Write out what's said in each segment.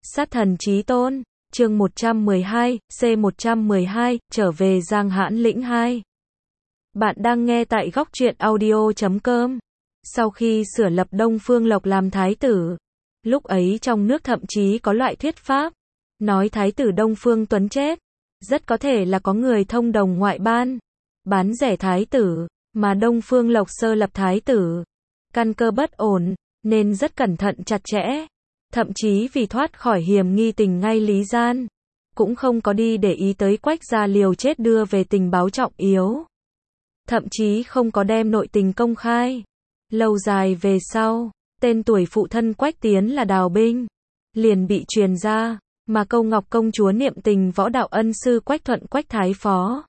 Sát thần chí tôn, chương 112, C112, trở về Giang Hãn Lĩnh 2. Bạn đang nghe tại góc truyện audio.com. Sau khi sửa lập Đông Phương Lộc làm thái tử, lúc ấy trong nước thậm chí có loại thuyết pháp, nói thái tử Đông Phương Tuấn chết, rất có thể là có người thông đồng ngoại ban, bán rẻ thái tử, mà Đông Phương Lộc sơ lập thái tử, căn cơ bất ổn, nên rất cẩn thận chặt chẽ. Thậm chí vì thoát khỏi hiểm nghi tình ngay lý gian, cũng không có đi để ý tới Quách gia liều chết đưa về tình báo trọng yếu. Thậm chí không có đem nội tình công khai. Lâu dài về sau, tên tuổi phụ thân Quách Tiến là Đào Binh, liền bị truyền ra, mà Câu Ngọc công chúa niệm tình võ đạo ân sư Quách Thuận Quách Thái Phó.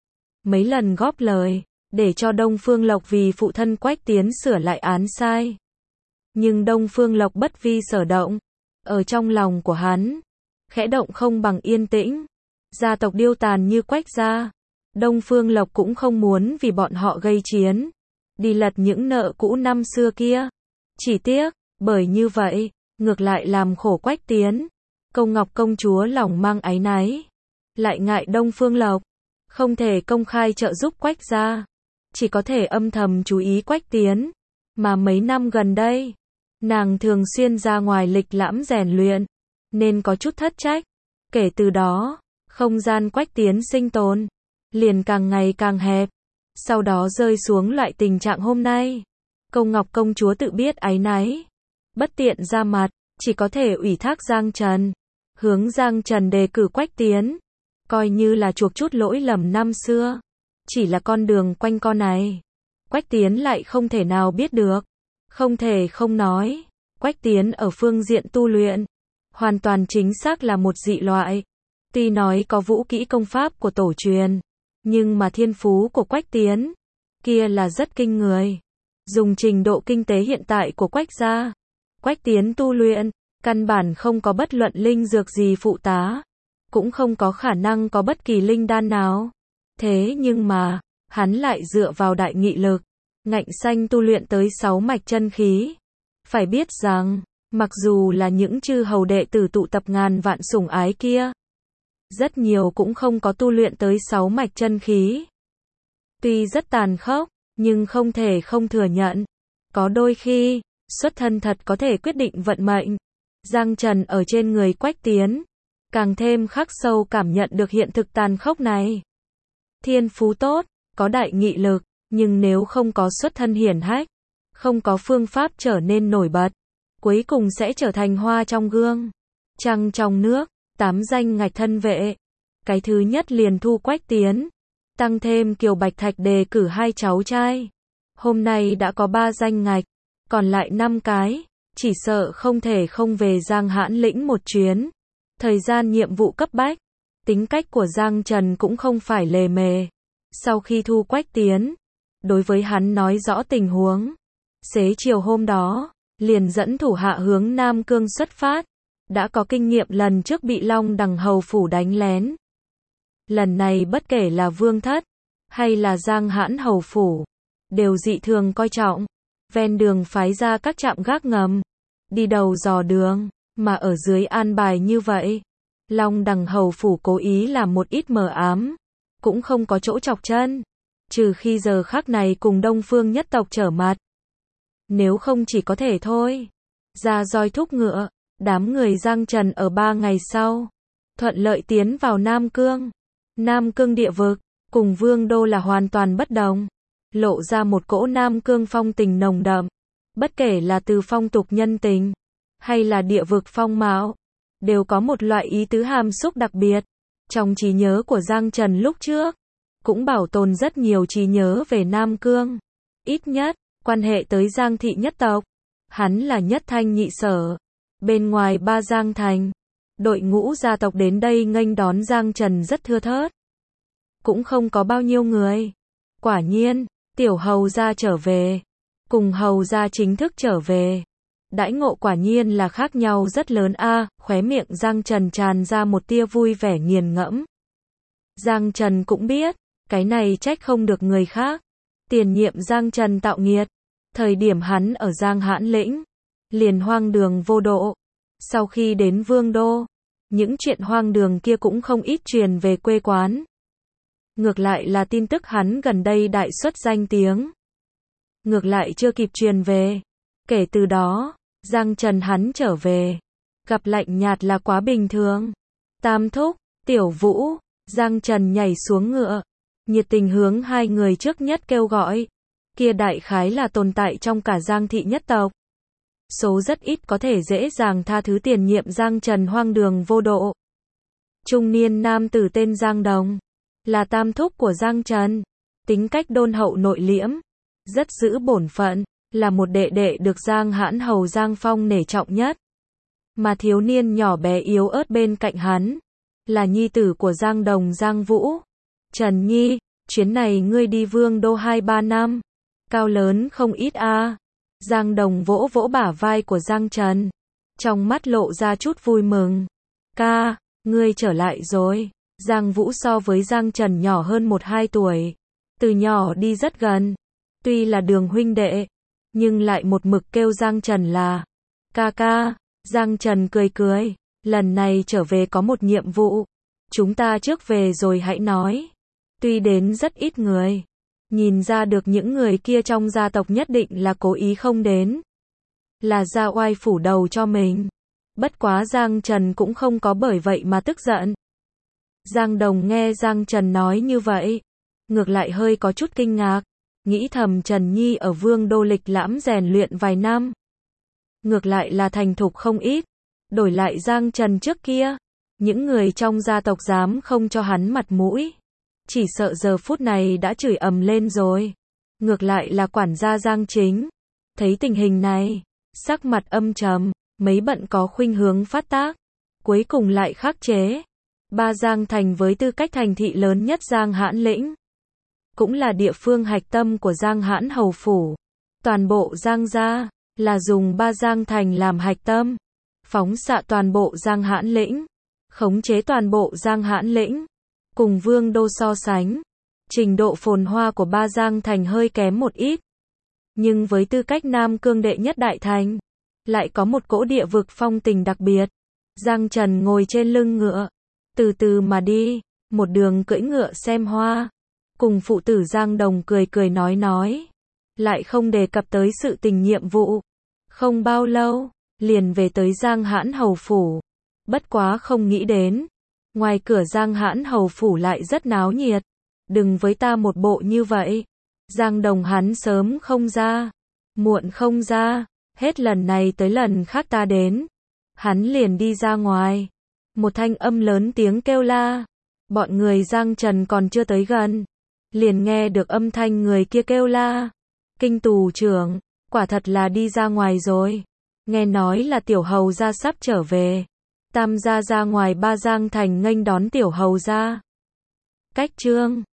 Mấy lần góp lời, để cho Đông Phương Lộc vì phụ thân Quách Tiến sửa lại án sai. Nhưng Đông Phương Lộc bất vi sở động, ở trong lòng của hắn, khẽ động không bằng yên tĩnh. Gia tộc điêu tàn như Quách gia, Đông Phương Lộc cũng không muốn vì bọn họ gây chiến, đi lật những nợ cũ năm xưa kia. Chỉ tiếc, bởi như vậy, ngược lại làm khổ Quách Tiến. Câu Ngọc công chúa lòng mang áy náy, lại ngại Đông Phương Lộc, không thể công khai trợ giúp Quách gia, chỉ có thể âm thầm chú ý Quách Tiến. Mà mấy năm gần đây, nàng thường xuyên ra ngoài lịch lãm rèn luyện, nên có chút thất trách. Kể từ đó, không gian Quách Tiến sinh tồn liền càng ngày càng hẹp, sau đó rơi xuống loại tình trạng hôm nay. Câu Ngọc công chúa tự biết áy náy, bất tiện ra mặt, chỉ có thể ủy thác Giang Trần, hướng Giang Trần đề cử Quách Tiến, coi như là chuộc chút lỗi lầm năm xưa. Chỉ là con đường quanh co này, Quách Tiến lại không thể nào biết được. Không thể không nói, Quách Tiến ở phương diện tu luyện, hoàn toàn chính xác là một dị loại. Tuy nói có vũ kỹ công pháp của tổ truyền, nhưng mà thiên phú của Quách Tiến, kia là rất kinh người. Dùng trình độ kinh tế hiện tại của Quách gia, Quách Tiến tu luyện, căn bản không có bất luận linh dược gì phụ tá, cũng không có khả năng có bất kỳ linh đan nào. Thế nhưng mà, hắn lại dựa vào đại nghị lực, ngạnh xanh tu luyện tới 6 mạch chân khí. Phải biết rằng, mặc dù là những chư hầu đệ tử tụ tập ngàn vạn sủng ái kia, rất nhiều cũng không có tu luyện tới 6 mạch chân khí. Tuy rất tàn khốc, nhưng không thể không thừa nhận, có đôi khi, xuất thân thật có thể quyết định vận mệnh. Giang Trần ở trên người Quách Tiến, càng thêm khắc sâu cảm nhận được hiện thực tàn khốc này. Thiên phú tốt, có đại nghị lực, nhưng nếu không có xuất thân hiển hách, không có phương pháp trở nên nổi bật, cuối cùng sẽ trở thành hoa trong gương, trăng trong nước. 8 danh ngạch thân vệ, cái thứ nhất liền thu Quách Tiến, tăng thêm Kiều Bạch Thạch đề cử 2 cháu trai. Hôm nay đã có 3 danh ngạch, còn lại 5 cái, chỉ sợ không thể không về Giang Hãn Lĩnh một chuyến. Thời gian nhiệm vụ cấp bách, tính cách của Giang Trần cũng không phải lề mề. Sau khi thu Quách Tiến, đối với hắn nói rõ tình huống, xế chiều hôm đó, liền dẫn thủ hạ hướng Nam Cương xuất phát. Đã có kinh nghiệm lần trước bị Long Đằng hầu phủ đánh lén. Lần này bất kể là Vương Thất, hay là Giang Hãn hầu phủ, đều dị thường coi trọng. Ven đường phái ra các trạm gác ngầm, đi đầu dò đường, mà ở dưới an bài như vậy. Long Đằng hầu phủ cố ý làm một ít mờ ám, cũng không có chỗ chọc chân, trừ khi giờ khắc này cùng Đông Phương nhất tộc trở mặt. Nếu không chỉ có thể thôi, ra roi thúc ngựa. Đám người Giang Trần ở 3 ngày sau, thuận lợi tiến vào Nam Cương. Nam Cương địa vực, cùng Vương Đô là hoàn toàn bất đồng, lộ ra một cỗ Nam Cương phong tình nồng đậm. Bất kể là từ phong tục nhân tình, hay là địa vực phong mạo, đều có một loại ý tứ hàm xúc đặc biệt. Trong trí nhớ của Giang Trần lúc trước, cũng bảo tồn rất nhiều trí nhớ về Nam Cương. Ít nhất, quan hệ tới Giang thị nhất tộc, hắn là nhất thanh nhị sở. Bên ngoài Ba Giang thành, đội ngũ gia tộc đến đây nghênh đón Giang Trần rất thưa thớt, cũng không có bao nhiêu người. Quả nhiên, tiểu hầu gia trở về, cùng hầu gia chính thức trở về, đãi ngộ quả nhiên là khác nhau rất lớn a. Khóe miệng Giang Trần tràn ra một tia vui vẻ nghiền ngẫm. Giang Trần cũng biết, cái này trách không được người khác. Tiền nhiệm Giang Trần tạo nghiệt, thời điểm hắn ở Giang Hãn Lĩnh, liền hoang đường vô độ, Sau khi đến Vương Đô, những chuyện hoang đường kia cũng không ít truyền về quê quán. Ngược lại là tin tức hắn gần đây đại xuất danh tiếng. Ngược lại chưa kịp truyền về. Kể từ đó, Giang Trần hắn trở về. Gặp lạnh nhạt là quá bình thường. Tam thúc, Tiểu Vũ, Giang Trần nhảy xuống ngựa. Nhiệt tình hướng hai người trước nhất kêu gọi. Kia đại khái là tồn tại trong cả Giang thị nhất tộc. Số rất ít có thể dễ dàng tha thứ tiền nhiệm Giang Trần hoang đường vô độ. Trung niên nam tử tên Giang Đồng. Là tam thúc của Giang Trần. Tính cách đôn hậu nội liễm. Rất giữ bổn phận. Là một đệ đệ được Giang Hãn Hầu Giang Phong nể trọng nhất. Mà thiếu niên nhỏ bé yếu ớt bên cạnh hắn. Là nhi tử của Giang Đồng Giang Vũ. Trần Nhi, chuyến này ngươi đi Vương Đô 2-3 năm. Cao lớn không ít a. Giang Đồng vỗ vỗ bả vai của Giang Trần. Trong mắt lộ ra chút vui mừng. Ca, ngươi trở lại rồi. Giang Vũ so với Giang Trần nhỏ hơn 1-2 tuổi. Từ nhỏ đi rất gần. Tuy là đường huynh đệ, nhưng lại một mực kêu Giang Trần là ca ca. Giang Trần cười cười. Lần này trở về có một nhiệm vụ. Chúng ta trước về rồi hãy nói. Tuy đến rất ít người. Nhìn ra được những người kia trong gia tộc nhất định là cố ý không đến. Là ra oai phủ đầu cho mình. Bất quá Giang Trần cũng không có bởi vậy mà tức giận. Giang Đồng nghe Giang Trần nói như vậy. Ngược lại hơi có chút kinh ngạc. Nghĩ thầm Trần Nhi ở Vương Đô lịch lãm rèn luyện vài năm. Ngược lại là thành thục không ít. Đổi lại Giang Trần trước kia. Những người trong gia tộc dám không cho hắn mặt mũi. Chỉ sợ giờ phút này đã chửi ầm lên rồi. Ngược lại là quản gia Giang Chính. Thấy tình hình này. Sắc mặt âm trầm. Mấy bận có khuynh hướng phát tác. Cuối cùng lại khắc chế. Ba Giang Thành với tư cách thành thị lớn nhất Giang Hãn Lĩnh. Cũng là địa phương hạch tâm của Giang Hãn Hầu Phủ. Toàn bộ Giang gia là dùng Ba Giang Thành làm hạch tâm. Phóng xạ toàn bộ Giang Hãn Lĩnh. Khống chế toàn bộ Giang Hãn Lĩnh. Cùng Vương Đô so sánh. Trình độ phồn hoa của Ba Giang Thành hơi kém một ít. Nhưng với tư cách Nam Cương đệ nhất đại thành. Lại có một cỗ địa vực phong tình đặc biệt. Giang Trần ngồi trên lưng ngựa. Từ từ mà đi. Một đường cưỡi ngựa xem hoa. Cùng phụ tử Giang Đồng cười cười nói. Lại không đề cập tới sự tình nhiệm vụ. Không bao lâu, liền về tới Giang Hãn Hầu Phủ. Bất quá không nghĩ đến. Ngoài cửa Giang Hãn Hầu Phủ lại rất náo nhiệt. Đừng với ta một bộ như vậy. Giang Đồng hắn sớm không ra. Muộn không ra. Hết lần này tới lần khác ta đến. Hắn liền đi ra ngoài. Một thanh âm lớn tiếng kêu la. Bọn người Giang Trần còn chưa tới gần. Liền nghe được âm thanh người kia kêu la. Kinh tù trưởng, quả thật là đi ra ngoài rồi. Nghe nói là tiểu hầu gia sắp trở về. Tam gia ra ngoài Ba Giang Thành nghênh đón tiểu hầu gia. Cách chương